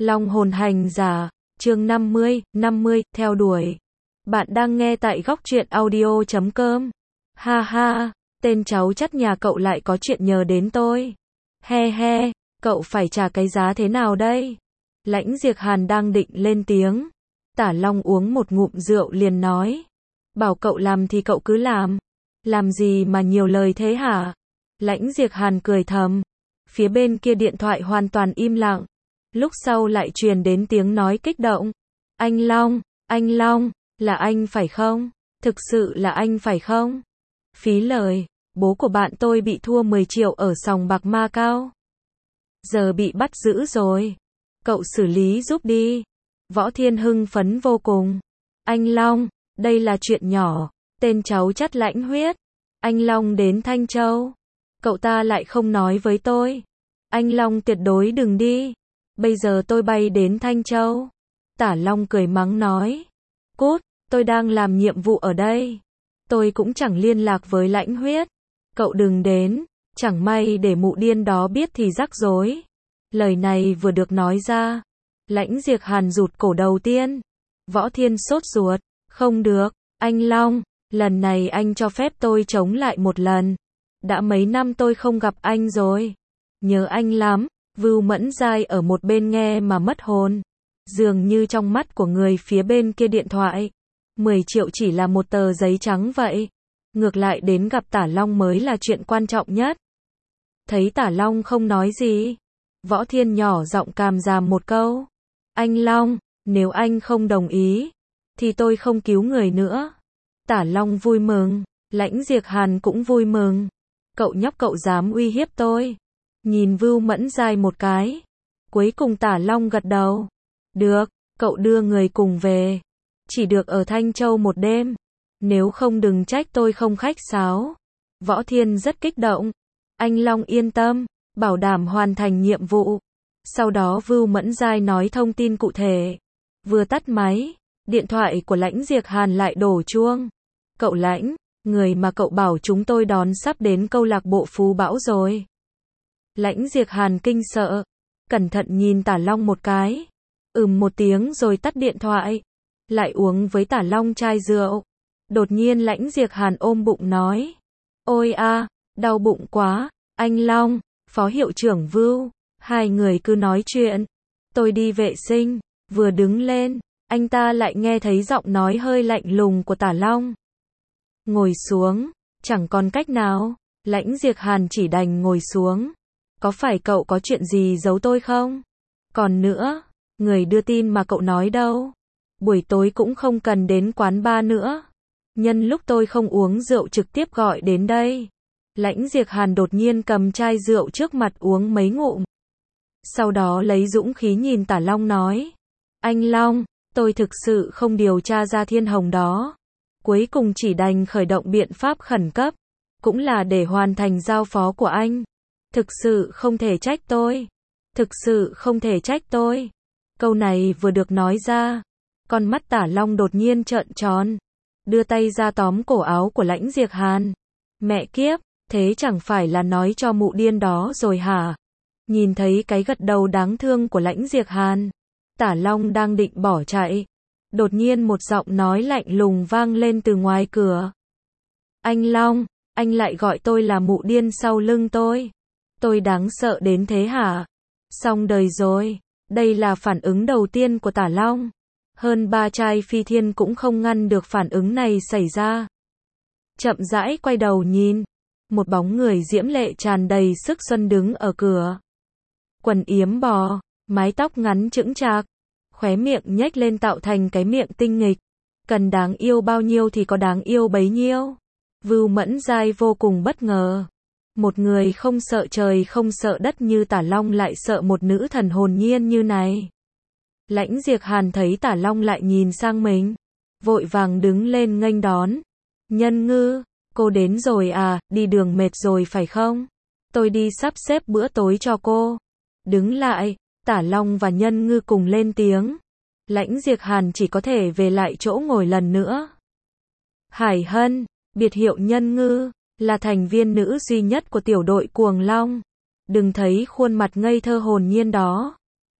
Long hồn hành giả, chương 50, theo đuổi. Bạn đang nghe tại góc truyện audio.com. Ha ha, tên cháu chắt nhà cậu lại có chuyện nhờ đến tôi. He he, cậu phải trả cái giá thế nào đây? Lãnh Diệc Hàn đang định lên tiếng. Tả Long uống một ngụm rượu liền nói. Bảo cậu làm thì cậu cứ làm. Làm gì mà nhiều lời thế hả? Lãnh Diệc Hàn cười thầm. Phía bên kia điện thoại hoàn toàn im lặng. Lúc sau lại truyền đến tiếng nói kích động. Anh Long, là anh phải không? Thực sự là anh phải không? Phí lời, bố của bạn tôi bị thua 10 triệu ở sòng bạc Macau. Giờ bị bắt giữ rồi. Cậu xử lý giúp đi. Võ Thiên hưng phấn vô cùng. Anh Long, đây là chuyện nhỏ. Tên cháu chắt lãnh huyết. Anh Long đến Thanh Châu. Cậu ta lại không nói với tôi. Anh Long tuyệt đối đừng đi. Bây giờ tôi bay đến Thanh Châu. Tả Long cười mắng nói. Cút, tôi đang làm nhiệm vụ ở đây. Tôi cũng chẳng liên lạc với lãnh huyết. Cậu đừng đến, chẳng may để mụ điên đó biết thì rắc rối. Lời này vừa được nói ra. Lãnh Diệc Hàn rụt cổ đầu tiên. Võ Thiên sốt ruột. Không được, anh Long, lần này anh cho phép tôi chống lại một lần. Đã mấy năm tôi không gặp anh rồi. Nhớ anh lắm. Vưu Mẫn Giai ở một bên nghe mà mất hồn. Dường như trong mắt của người phía bên kia điện thoại, 10 triệu chỉ là một tờ giấy trắng vậy. Ngược lại đến gặp Tả Long mới là chuyện quan trọng nhất. Thấy Tả Long không nói gì, Võ Thiên nhỏ giọng càm ràm một câu. Anh Long, nếu anh không đồng ý, thì tôi không cứu người nữa. Tả Long vui mừng, Lãnh Diệc Hàn cũng vui mừng. Cậu nhóc cậu dám uy hiếp tôi. Nhìn Vưu Mẫn Giai một cái. Cuối cùng Tả Long gật đầu. Được, cậu đưa người cùng về. Chỉ được ở Thanh Châu một đêm. Nếu không đừng trách tôi không khách sáo. Võ Thiên rất kích động. Anh Long yên tâm, bảo đảm hoàn thành nhiệm vụ. Sau đó Vưu Mẫn Giai nói thông tin cụ thể. Vừa tắt máy, điện thoại của Lãnh Diệc Hàn lại đổ chuông. Cậu Lãnh, người mà cậu bảo chúng tôi đón sắp đến câu lạc bộ Phú Bão rồi. Lãnh Diệc Hàn kinh sợ, cẩn thận nhìn Tả Long một cái. Một tiếng rồi tắt điện thoại. Lại uống với Tả Long chai rượu. Đột nhiên Lãnh Diệc Hàn ôm bụng nói. Ôi a, đau bụng quá. Anh Long, Phó Hiệu trưởng Vưu, hai người cứ nói chuyện. Tôi đi vệ sinh, vừa đứng lên, anh ta lại nghe thấy giọng nói hơi lạnh lùng của Tả Long. Ngồi xuống, chẳng còn cách nào. Lãnh Diệc Hàn chỉ đành ngồi xuống. Có phải cậu có chuyện gì giấu tôi không? Còn nữa, người đưa tin mà cậu nói đâu? Buổi tối cũng không cần đến quán bar nữa. Nhân lúc tôi không uống rượu trực tiếp gọi đến đây. Lãnh Diệc Hàn đột nhiên cầm chai rượu trước mặt uống mấy ngụm. Sau đó lấy dũng khí nhìn Tả Long nói. Anh Long, tôi thực sự không điều tra ra Thiên Hồng đó. Cuối cùng chỉ đành khởi động biện pháp khẩn cấp. Cũng là để hoàn thành giao phó của anh. Thực sự không thể trách tôi. Thực sự không thể trách tôi. Câu này vừa được nói ra. Con mắt Tả Long đột nhiên trợn tròn. Đưa tay ra tóm cổ áo của Lãnh Diệc Hàn. Mẹ kiếp, thế chẳng phải là nói cho mụ điên đó rồi hả? Nhìn thấy cái gật đầu đáng thương của Lãnh Diệc Hàn. Tả Long đang định bỏ chạy. Đột nhiên một giọng nói lạnh lùng vang lên từ ngoài cửa. Anh Long, anh lại gọi tôi là mụ điên sau lưng tôi. Tôi đáng sợ đến thế hả? Xong đời rồi. Đây là phản ứng đầu tiên của Tả Long. Hơn 3 trai phi thiên cũng không ngăn được phản ứng này xảy ra. Chậm rãi quay đầu nhìn. Một bóng người diễm lệ tràn đầy sức xuân đứng ở cửa. Quần yếm bò, mái tóc ngắn chững chạc. Khóe miệng nhếch lên tạo thành cái miệng tinh nghịch. Cần đáng yêu bao nhiêu thì có đáng yêu bấy nhiêu. Vưu Mẫn Giai vô cùng bất ngờ. Một người không sợ trời không sợ đất như Tả Long lại sợ một nữ thần hồn nhiên như này. Lãnh Diệc Hàn thấy Tả Long lại nhìn sang mình. Vội vàng đứng lên nghênh đón. Nhân Ngư, cô đến rồi à, đi đường mệt rồi phải không? Tôi đi sắp xếp bữa tối cho cô. Đứng lại, Tả Long và Nhân Ngư cùng lên tiếng. Lãnh Diệc Hàn chỉ có thể về lại chỗ ngồi lần nữa. Hải Hân, biệt hiệu Nhân Ngư, là thành viên nữ duy nhất của tiểu đội Cuồng Long. Đừng thấy khuôn mặt ngây thơ hồn nhiên đó.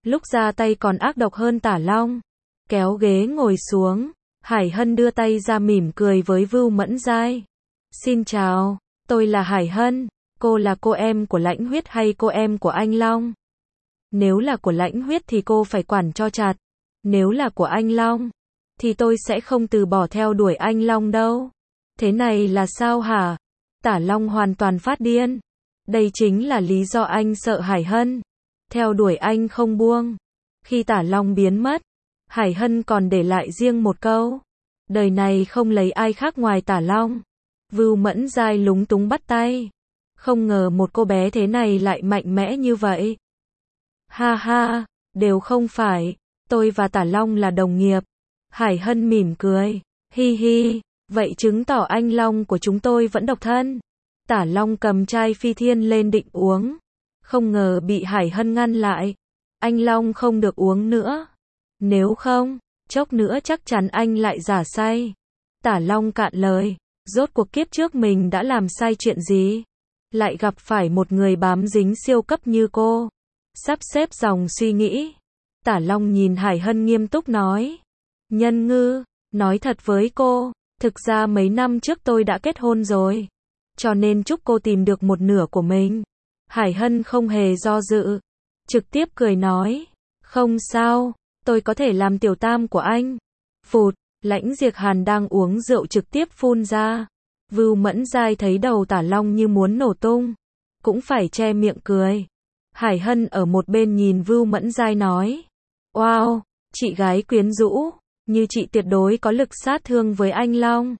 Lúc ra tay còn ác độc hơn Tả Long. Kéo ghế ngồi xuống, Hải Hân đưa tay ra mỉm cười với Vưu Mẫn Giai. Xin chào, tôi là Hải Hân, cô là cô em của Lãnh Huyết hay cô em của anh Long? Nếu là của Lãnh Huyết thì cô phải quản cho chặt. Nếu là của anh Long, thì tôi sẽ không từ bỏ theo đuổi anh Long đâu. Thế này là sao hả? Tả Long hoàn toàn phát điên. Đây chính là lý do anh sợ Hải Hân. Theo đuổi anh không buông. Khi Tả Long biến mất, Hải Hân còn để lại riêng một câu. Đời này không lấy ai khác ngoài Tả Long. Vưu Mẫn Giai lúng túng bắt tay. Không ngờ một cô bé thế này lại mạnh mẽ như vậy. Ha ha, đều không phải. Tôi và Tả Long là đồng nghiệp. Hải Hân mỉm cười. Hi hi, vậy chứng tỏ anh Long của chúng tôi vẫn độc thân. Tả Long cầm chai Phi Thiên lên định uống. Không ngờ bị Hải Hân ngăn lại. Anh Long không được uống nữa. Nếu không, chốc nữa chắc chắn anh lại giả say. Tả Long cạn lời. Rốt cuộc kiếp trước mình đã làm sai chuyện gì? Lại gặp phải một người bám dính siêu cấp như cô. Sắp xếp dòng suy nghĩ. Tả Long nhìn Hải Hân nghiêm túc nói. Nhân ngư, nói thật với cô, thực ra mấy năm trước tôi đã kết hôn rồi. Cho nên chúc cô tìm được một nửa của mình. Hải Hân không hề do dự. Trực tiếp cười nói. Không sao, tôi có thể làm tiểu tam của anh. Phụt, Lãnh Diệc Hàn đang uống rượu trực tiếp phun ra. Vưu Mẫn Giai thấy đầu Tả Long như muốn nổ tung. Cũng phải che miệng cười. Hải Hân ở một bên nhìn Vưu Mẫn Giai nói. Wow, chị gái quyến rũ. Như chị tuyệt đối có lực sát thương với anh Long.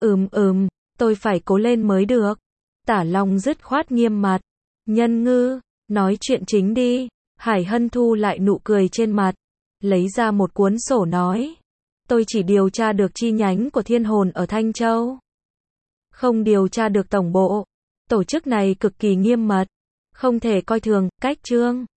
Tôi phải cố lên mới được. Tả Long dứt khoát nghiêm mặt. Nhân ngư, nói chuyện chính đi. Hải Hân thu lại nụ cười trên mặt. Lấy ra một cuốn sổ nói. Tôi chỉ điều tra được chi nhánh của Thiên Hồn ở Thanh Châu. Không điều tra được tổng bộ. Tổ chức này cực kỳ nghiêm mật. Không thể coi thường, cách chương.